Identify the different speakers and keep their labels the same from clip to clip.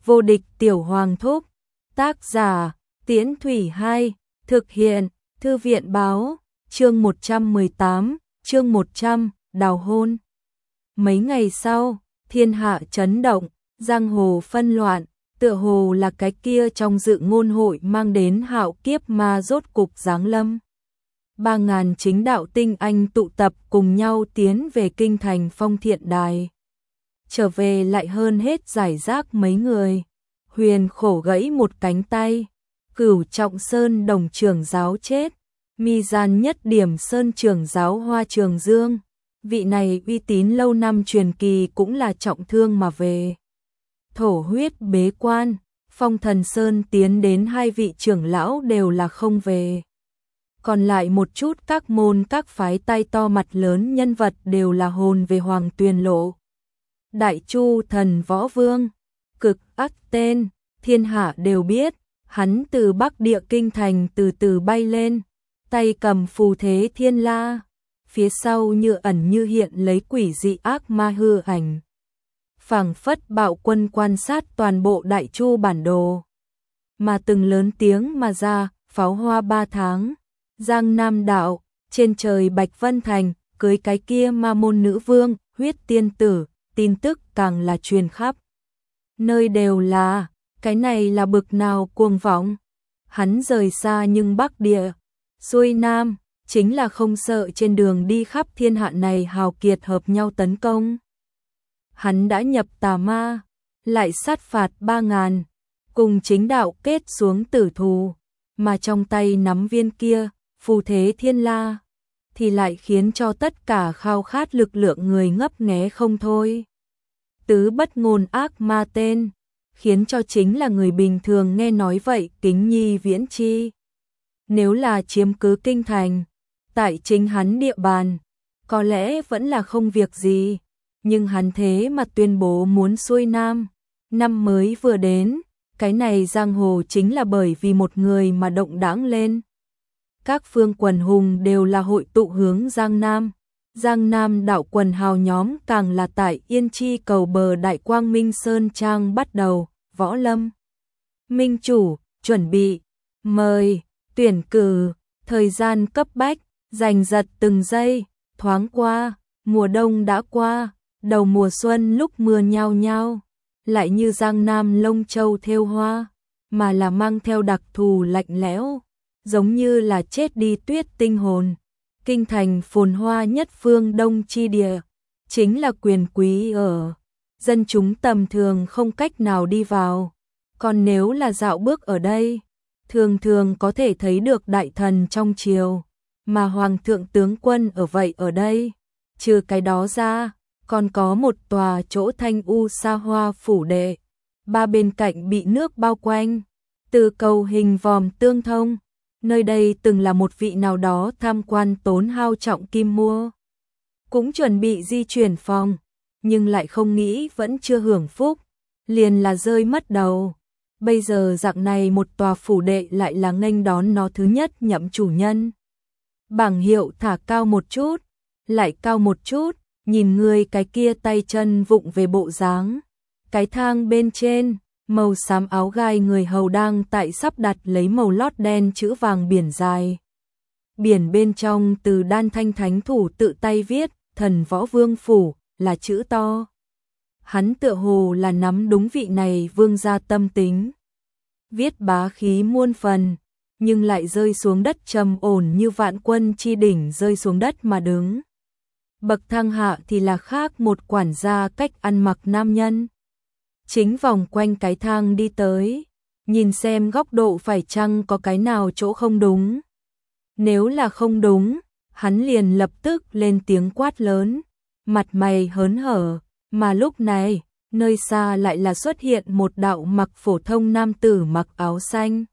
Speaker 1: Vô địch tiểu hoàng thúc. Tác giả, Tiễn Thủy 2, thực hiện, Thư viện báo, chương 118, chương 100, đào hôn. Mấy ngày sau, thiên hạ chấn động, giang hồ phân loạn, tựa hồ là cái kia trong dự ngôn hội mang đến hạo kiếp ma rốt cục giáng lâm. 3.000 chính đạo tinh anh tụ tập cùng nhau tiến về kinh thành Phong Thiện Đài. Trở về lại hơn hết giải rác mấy người. Huyền khổ gãy một cánh tay, Cửu Trọng Sơn đồng trưởng giáo chết, Mi Gian Nhất Điểm Sơn trưởng giáo Hoa Trường Dương, vị này uy tín lâu năm truyền kỳ cũng là trọng thương mà về. Thổ huyết bế quan, Phong Thần Sơn tiến đến 2 vị trưởng lão đều là không về. Còn lại một chút các môn các phái tay to mặt lớn nhân vật đều là hồn về Hoàng Tuyền Lộ. Đại Chu Thần Võ Vương, cực ác tên, thiên hạ đều biết, hắn từ Bắc Địa kinh thành từ từ bay lên, tay cầm phù thế thiên la, phía sau như ẩn như hiện lấy quỷ dị ác ma hư ảnh. Phảng phất bạo quân quan sát toàn bộ Đại Chu bản đồ, mà từng lớn tiếng mà ra, pháo hoa 3 tháng, Giang Nam đạo, trên trời Bạch Vân Thành, cưới cái kia ma môn nữ vương, huyết tiên tử, tin tức càng là truyền khắp. Nơi đều là, cái này là bực nào cuồng vọng. Hắn rời xa nhưng Bắc Địa, xuôi Nam, chính là không sợ trên đường đi khắp thiên hạ này hào kiệt hợp nhau tấn công. Hắn đã nhập tà ma, lại sát phạt 3.000, cùng chính đạo kết xuống tử thù, mà trong tay nắm viên kia, phù thế thiên la, thì lại khiến cho tất cả khao khát lực lượng người ngấp nghé không thôi. Tứ bất ngôn ác ma tên, khiến cho chính là người bình thường nghe nói vậy kính nhi viễn chi. Nếu là chiếm cứ kinh thành, tại chính hắn địa bàn, có lẽ vẫn là không việc gì, nhưng hắn thế mà tuyên bố muốn xuôi Nam. Năm mới vừa đến, cái này giang hồ chính là bởi vì một người mà động đãng lên. Các phương quần hùng đều là hội tụ hướng Giang Nam. Giang Nam đạo quần hào nhóm càng là tại Yên Chi cầu bờ Đại Quang Minh Sơn Trang bắt đầu, Võ Lâm. Minh chủ, chuẩn bị, mời, tuyển cử, thời gian cấp bách, giành giật từng giây, thoáng qua, mùa đông đã qua, đầu mùa xuân lúc mưa nhao nhao, lại như Giang Nam lông châu thêu hoa, mà là mang theo đặc thù lạnh lẽo, giống như là chết đi tuyết tinh hồn. Kinh thành phồn hoa nhất phương Đông chi địa, chính là quyền quý ở, dân chúng tầm thường không cách nào đi vào. Còn nếu là dạo bước ở đây, thường thường có thể thấy được đại thần trong triều, mà hoàng thượng tướng quân ở vậy ở đây. Trừ cái đó ra, còn có một tòa chỗ thanh u xa hoa phủ đệ, 3 bên cạnh bị nước bao quanh, từ cầu hình vòm tương thông. Nơi đây từng là một vị nào đó tham quan tốn hao trọng kim mua. Cũng chuẩn bị di chuyển phòng, nhưng lại không nghĩ vẫn chưa hưởng phúc, liền là rơi mất đầu. Bây giờ dạng này một tòa phủ đệ lại là nghênh đón nó thứ nhất nhậm chủ nhân. Bảng hiệu thả cao một chút, lại cao một chút, nhìn người cái kia tay chân vụng về bộ dáng. Cái thang bên trên, màu xám áo gai người hầu đang tại sắp đặt lấy màu lót đen chữ vàng biển dài. Biển bên trong từ đan thanh thánh thủ tự tay viết, Thần Võ Vương Phủ, là chữ to. Hắn tựa hồ là nắm đúng vị này vương gia tâm tính. Viết bá khí muôn phần, nhưng lại rơi xuống đất trầm ổn như vạn quân chi đỉnh rơi xuống đất mà đứng. Bậc thang hạ thì là khác một quản gia cách ăn mặc nam nhân. Chính vòng quanh cái thang đi tới, nhìn xem góc độ phải chăng có cái nào chỗ không đúng. Nếu là không đúng, hắn liền lập tức lên tiếng quát lớn, mặt mày hớn hở, mà lúc này, nơi xa lại là xuất hiện một đạo mặc phổ thông nam tử mặc áo xanh.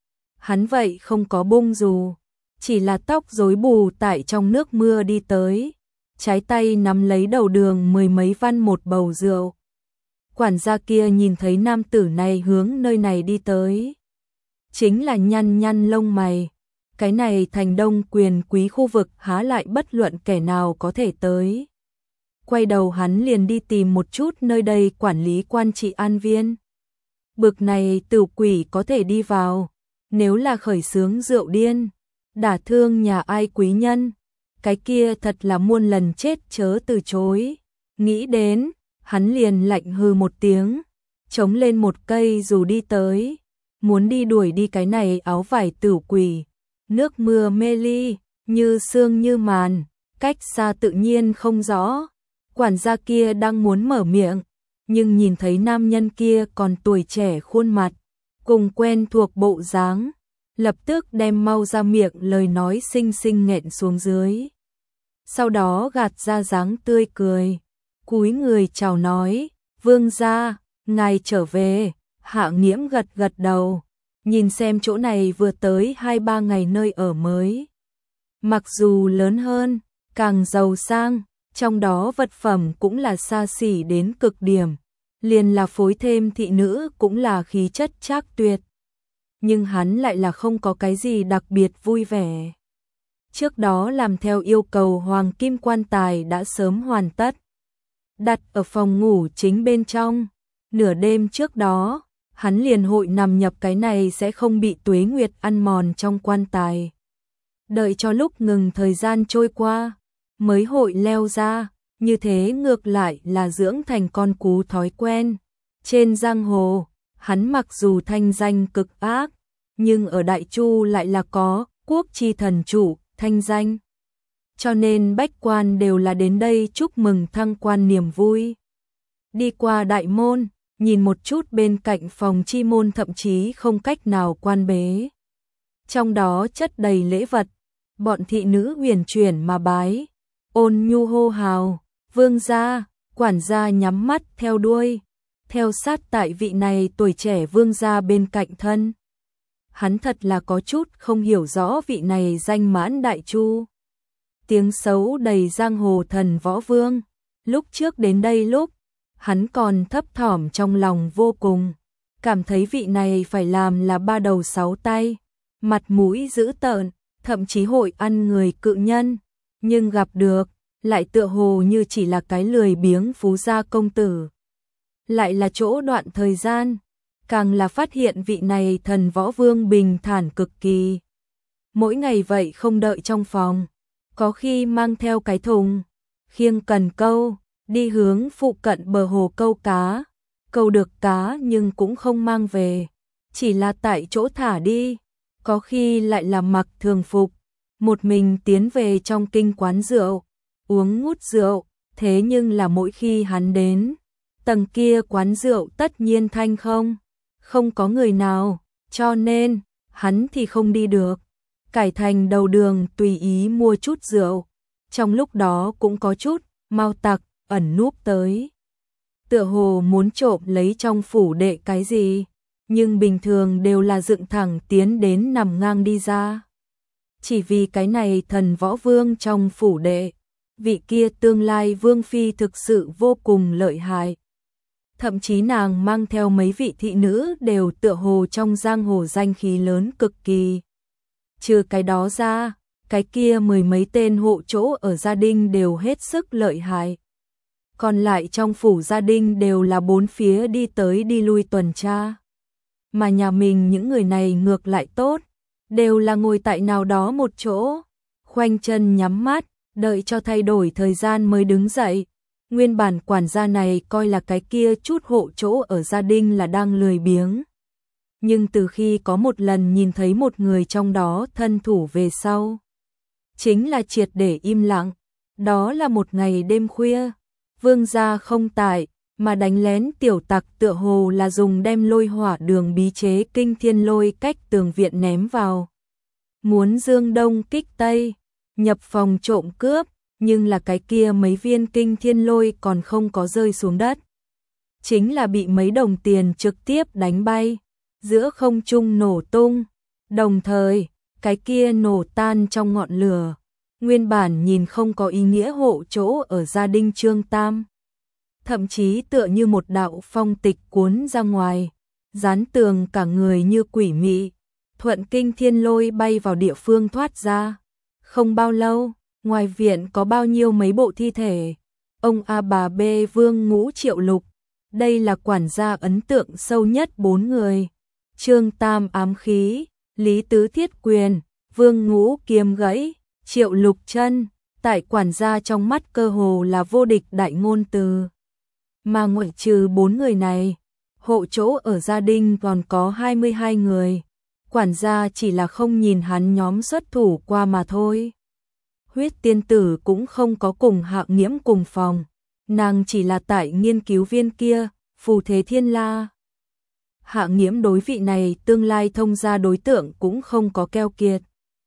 Speaker 1: Hắn vậy không có bung dù, chỉ là tóc rối bù tại trong nước mưa đi tới, trái tay nắm lấy đầu đường 10 mấy văn một bầu rượu. Quản gia kia nhìn thấy nam tử này hướng nơi này đi tới, chính là nhăn nhăn lông mày. Cái này thành đông quyền quý khu vực há lại bất luận kẻ nào có thể tới. Quay đầu hắn liền đi tìm một chút nơi đây quản lý quan trị an viên. bực này tử quỷ có thể đi vào, nếu là khởi xướng rượu điên, đả thương nhà ai quý nhân, cái kia thật là muôn lần chết chớ từ chối. Nghĩ đến, hắn liền lạnh hừ một tiếng, chống lên một cây dù đi tới, muốn đi đuổi đi cái này áo vải tử quỷ. Nước mưa mê ly, như sương như màn, cách xa tự nhiên không rõ. Quản gia kia đang muốn mở miệng, nhưng nhìn thấy nam nhân kia còn tuổi trẻ khuôn mặt, cùng quen thuộc bộ dáng, lập tức đem mau ra miệng lời nói xinh xinh nghẹn xuống dưới. Sau đó gạt ra dáng tươi cười, cúi người chào nói, vương gia, ngài trở về. Hạ Nghiễm gật gật đầu, nhìn xem chỗ này vừa tới 2-3 ngày nơi ở mới. Mặc dù lớn hơn, càng giàu sang, trong đó vật phẩm cũng là xa xỉ đến cực điểm, liền là phối thêm thị nữ cũng là khí chất trác tuyệt. Nhưng hắn lại là không có cái gì đặc biệt vui vẻ. Trước đó làm theo yêu cầu hoàng kim quan tài đã sớm hoàn tất, đặt ở phòng ngủ chính bên trong. Nửa đêm trước đó, hắn liền hội nằm nhập cái này sẽ không bị tuế nguyệt ăn mòn trong quan tài. Đợi cho lúc ngừng thời gian trôi qua, mới hội leo ra, như thế ngược lại là dưỡng thành con cú thói quen. Trên giang hồ, hắn mặc dù thanh danh cực ác, nhưng ở Đại Chu lại là có quốc chi thần chủ thanh danh. Cho nên bách quan đều là đến đây chúc mừng thăng quan niềm vui. Đi qua đại môn, nhìn một chút bên cạnh phòng chi môn thậm chí không cách nào quan bế. Trong đó chất đầy lễ vật, bọn thị nữ huyền chuyển mà bái, ôn nhu hô hào, vương gia, quản gia nhắm mắt theo đuôi, theo sát tại vị này tuổi trẻ vương gia bên cạnh thân. Hắn thật là có chút không hiểu rõ vị này danh mãn Đại Chu. Tiếng xấu đầy giang hồ thần võ vương, lúc trước đến đây lúc, hắn còn thấp thỏm trong lòng vô cùng, cảm thấy vị này phải làm là 3 đầu 6 tay, mặt mũi dữ tợn, thậm chí hội ăn người cự nhân, nhưng gặp được, lại tựa hồ như chỉ là cái lười biếng phú gia công tử. Lại là chỗ đoạn thời gian, càng là phát hiện vị này thần võ vương bình thản cực kỳ. Mỗi ngày vậy không đợi trong phòng, có khi mang theo cái thùng, khiêng cần câu, đi hướng phụ cận bờ hồ câu cá, câu được cá nhưng cũng không mang về, chỉ là tại chỗ thả đi, có khi lại là mặc thường phục, một mình tiến về trong kinh quán rượu, uống ngút rượu, thế nhưng là mỗi khi hắn đến, tầng kia quán rượu tất nhiên thanh không có người nào, cho nên, hắn thì không đi được, cải thành đầu đường tùy ý mua chút rượu, trong lúc đó cũng có chút mau tặc ẩn núp tới. Tựa hồ muốn trộm lấy trong phủ đệ cái gì, nhưng bình thường đều là dựng thẳng tiến đến nằm ngang đi ra. Chỉ vì cái này thần võ vương trong phủ đệ, vị kia tương lai vương phi thực sự vô cùng lợi hại. Thậm chí nàng mang theo mấy vị thị nữ đều tựa hồ trong giang hồ danh khí lớn cực kỳ. Trừ cái đó ra, cái kia 10 mấy tên hộ chỗ ở gia đình đều hết sức lợi hại. Còn lại trong phủ gia đình đều là bốn phía đi tới đi lui tuần tra. Mà nhà mình những người này ngược lại tốt, đều là ngồi tại nào đó một chỗ, khoanh chân nhắm mắt, đợi cho thay đổi thời gian mới đứng dậy. Nguyên bản quản gia này coi là cái kia chút hộ chỗ ở gia đình là đang lười biếng. Nhưng từ khi có một lần nhìn thấy một người trong đó thân thủ về sau, chính là triệt để im lặng. Đó là một ngày đêm khuya, vương gia không tại, mà đánh lén tiểu tặc tựa hồ là dùng đem lôi hỏa đường bí chế kinh thiên lôi cách tường viện ném vào. Muốn dương đông kích tây, nhập phòng trộm cướp, nhưng là cái kia mấy viên kinh thiên lôi còn không có rơi xuống đất. Chính là bị mấy đồng tiền trực tiếp đánh bay, giữa không trung nổ tung, đồng thời, cái kia nổ tan trong ngọn lửa. Nguyên bản nhìn không có ý nghĩa hộ chỗ ở gia đình Trương Tam. Thậm chí tựa như một đạo phong tịch cuốn ra ngoài, dán tường cả người như quỷ mị, thuận kinh thiên lôi bay vào địa phương thoát ra. Không bao lâu, ngoài viện có bao nhiêu mấy bộ thi thể, ông A bà B Vương Ngũ Triệu Lục, Đây là quản gia ấn tượng sâu nhất 4 người. Trương Tam ám khí, Lý Tứ thiết quyền, Vương Ngũ kiếm gãy, Triệu Lục chân, tại quản gia trong mắt cơ hồ là vô địch đại ngôn từ. Mà ngoại trừ 4 người này, hộ chỗ ở gia đình còn có 22 người. Quản gia chỉ là không nhìn hắn nhóm xuất thủ qua mà thôi. Huyết tiên tử cũng không có cùng Hạng Nghiễm cùng phòng. Nàng chỉ là tại nghiên cứu viên kia, Phù Thế Thiên La. Hạng Nghiễm đối vị này tương lai thông gia đối tượng cũng không có keo kiệt.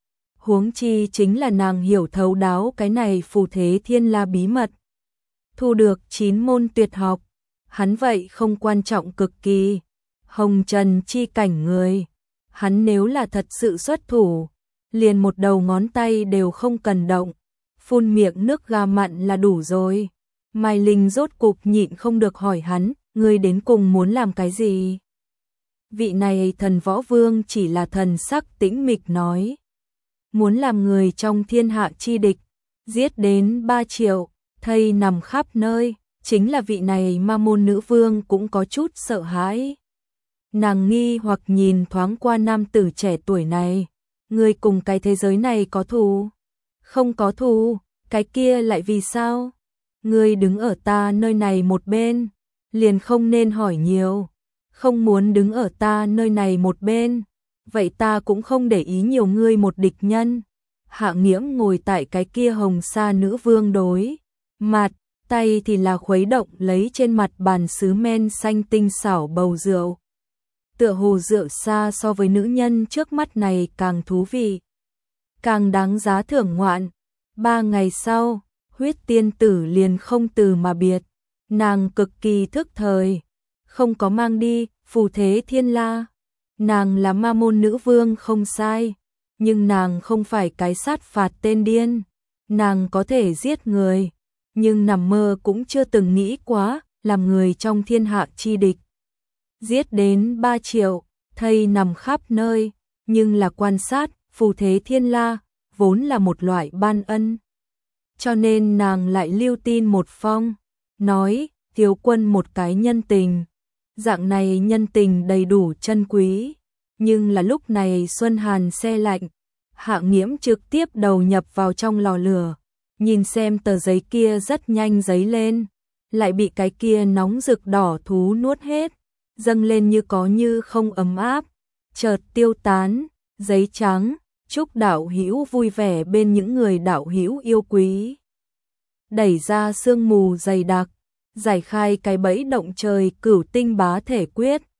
Speaker 1: Huống chi chính là nàng hiểu thấu đáo cái này Phù Thế Thiên La bí mật. Thu được 9 môn tuyệt học, hắn vậy không quan trọng cực kỳ. Hồng trần chi cảnh người, hắn nếu là thật sự xuất thủ, liền một đầu ngón tay đều không cần động, phun miệng nước gà mặn là đủ rồi. Mai Linh rốt cục nhịn không được hỏi hắn, ngươi đến cùng muốn làm cái gì? Vị này thần võ vương chỉ là thần sắc tĩnh mịch nói. Muốn làm người trong thiên hạ chi địch, giết đến 3 triệu, thây nằm khắp nơi, chính là vị này ma môn nữ vương cũng có chút sợ hãi. Nàng nghi hoặc nhìn thoáng qua nam tử trẻ tuổi này, ngươi cùng cái thế giới này có thù? Không có thù, cái kia lại vì sao? Ngươi đứng ở ta nơi này một bên, liền không nên hỏi nhiều. Không muốn đứng ở ta nơi này một bên, vậy ta cũng không để ý nhiều ngươi một địch nhân. Hạng Nghiễm ngồi tại cái kia hồng sa nữ vương đối mặt, tay thì là khuấy động lấy trên mặt bàn sứ men xanh tinh xảo bầu rượu. Tựa hồ rượu xa so với nữ nhân trước mắt này càng thú vị, càng đáng giá thưởng ngoạn. 3 ngày sau, huyết tiên tử liền không từ mà biệt. Nàng cực kỳ thức thời, không có mang đi Phù Thế Thiên La. Nàng là ma môn nữ vương không sai, nhưng nàng không phải cái sát phạt tên điên. Nàng có thể giết người, nhưng nằm mơ cũng chưa từng nghĩ quá làm người trong thiên hạ chi địch. Giết đến 3 triệu, thây nằm khắp nơi, nhưng là quan sát Phù Thế Thiên La vốn là một loại ban ân. Cho nên nàng lại lưu tin một phong, nói thiếu quân một cái nhân tình. Dạng này nhân tình đầy đủ chân quý, nhưng là lúc này xuân hàn se lạnh, Hạng Nghiễm trực tiếp đầu nhập vào trong lò lửa, nhìn xem tờ giấy kia rất nhanh dấy lên, lại bị cái kia nóng rực đỏ thú nuốt hết, dâng lên như có như không ấm áp, chợt tiêu tán. Giấy trắng, chúc đạo hữu vui vẻ bên những người đạo hữu yêu quý. Đẩy ra sương mù dày đặc, giải khai cái bẫy động trời cửu tinh bá thể quyết.